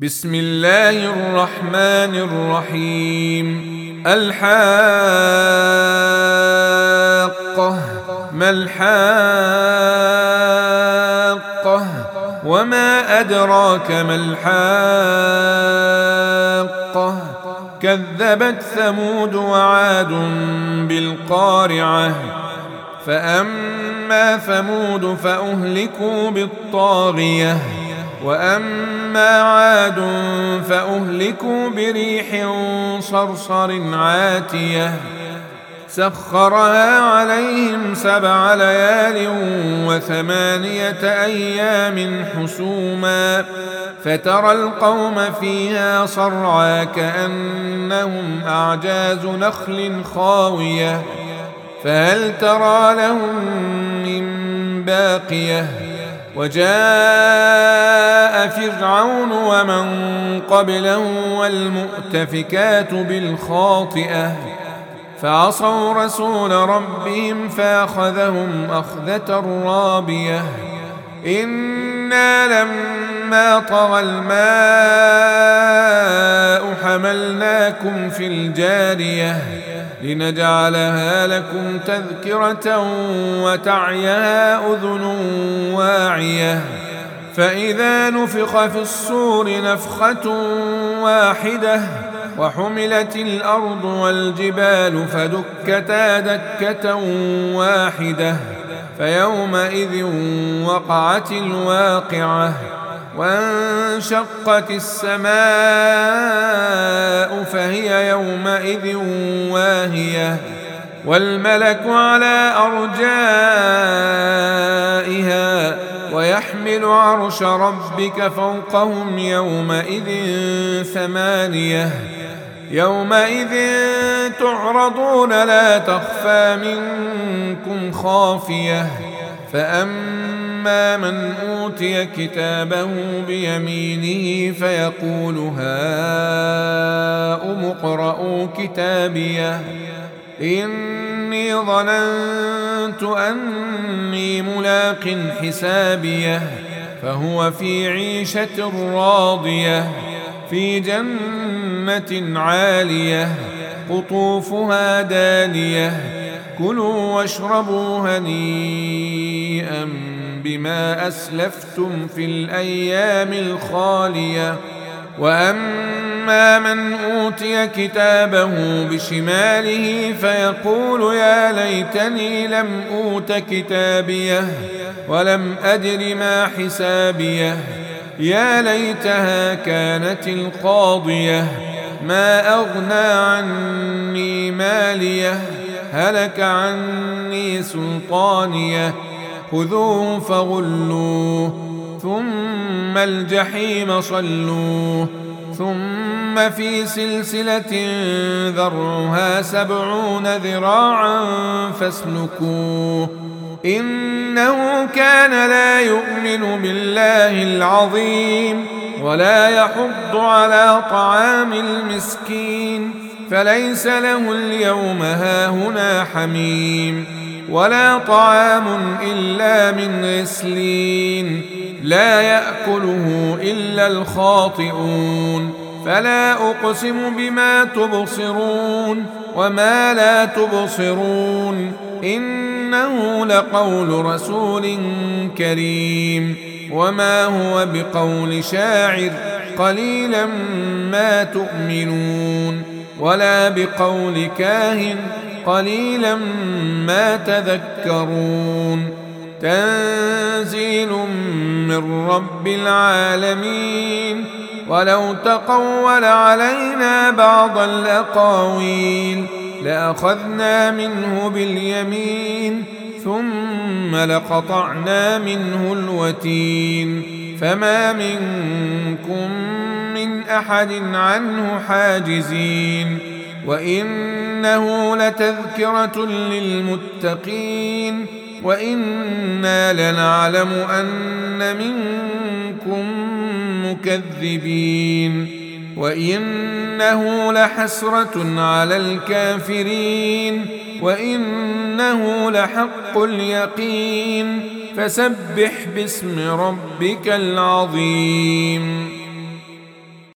بسم الله الرحمن الرحيم. الحاقة ما الحاقة وما أدراك ما الحاقة كذبت ثمود وعاد بالقارعة فأما ثمود فأهلكوا بالطاغية وأما عاد فأهلكوا بريح صرصر عاتية سخرها عليهم 7 ليال و8 أيام حسوما فترى القوم فيها صرعى كأنهم أعجاز نخل خاوية فهل ترى لهم من باقية وجاء فرعون ومن قبله والمؤتفكات بالخاطئة فعصوا رسول ربهم فأخذهم أخذة رابية إنا لما طغى الماء حملناكم في الجارية لنجعلها لكم تذكرة وتعيها أذن واعية فإذا نفخ في الصور نفخة واحدة وحملت الأرض والجبال فدكتا دكة واحدة فيومئذ وقعت الواقعة وانشقت السماء فهي يومئذ واهية والملك على أرجائها ويحمل عرش ربك فوقهم يومئذ 8 يومئذ تعرضون لا تخفى منكم خافية فأما من أوتي كتابه بيمينه فيقول هاؤم اقرءوا كتابيه إني ظننت أني ملاق حسابيه فهو في عيشة راضية في جنة عالية قطوفها دانية كلوا واشربوا هنيئا بما أسلفتم في الأيام الخالية وأما من أوتي كتابه بشماله فيقول يا ليتني لم أوت كتابيه ولم أدر ما حسابيه يا ليتها كانت القاضية ما أغنى عني ماليه هلك عني سلطانيه خذوه فغلوه ثم الجحيم صلوه ثم في سلسلة ذرعها 70 ذراعا فاسلكوه إنه كان لا يؤمن بالله العظيم ولا يحض على طعام المسكين فليس له اليوم هاهنا حميم ولا طعام إلا من غسلين لا يأكله إلا الخاطئون فلا أقسم بما تبصرون وما لا تبصرون إنه لقول رسول كريم وما هو بقول شاعر قليلا ما تؤمنون ولا بقول كاهن قليلا ما تذكرون تنزيل من رب العالمين ولو تقول علينا بعض الأقاويل لأخذنا منه باليمين ثم لقطعنا منه الوتين فما منكم من أحد عنه حاجزين وإنه لتذكرة للمتقين وإنا لنعلم أن منكم مكذبين وإنه لحسرة على الكافرين وإنه لحق اليقين فسبح باسم ربك العظيم.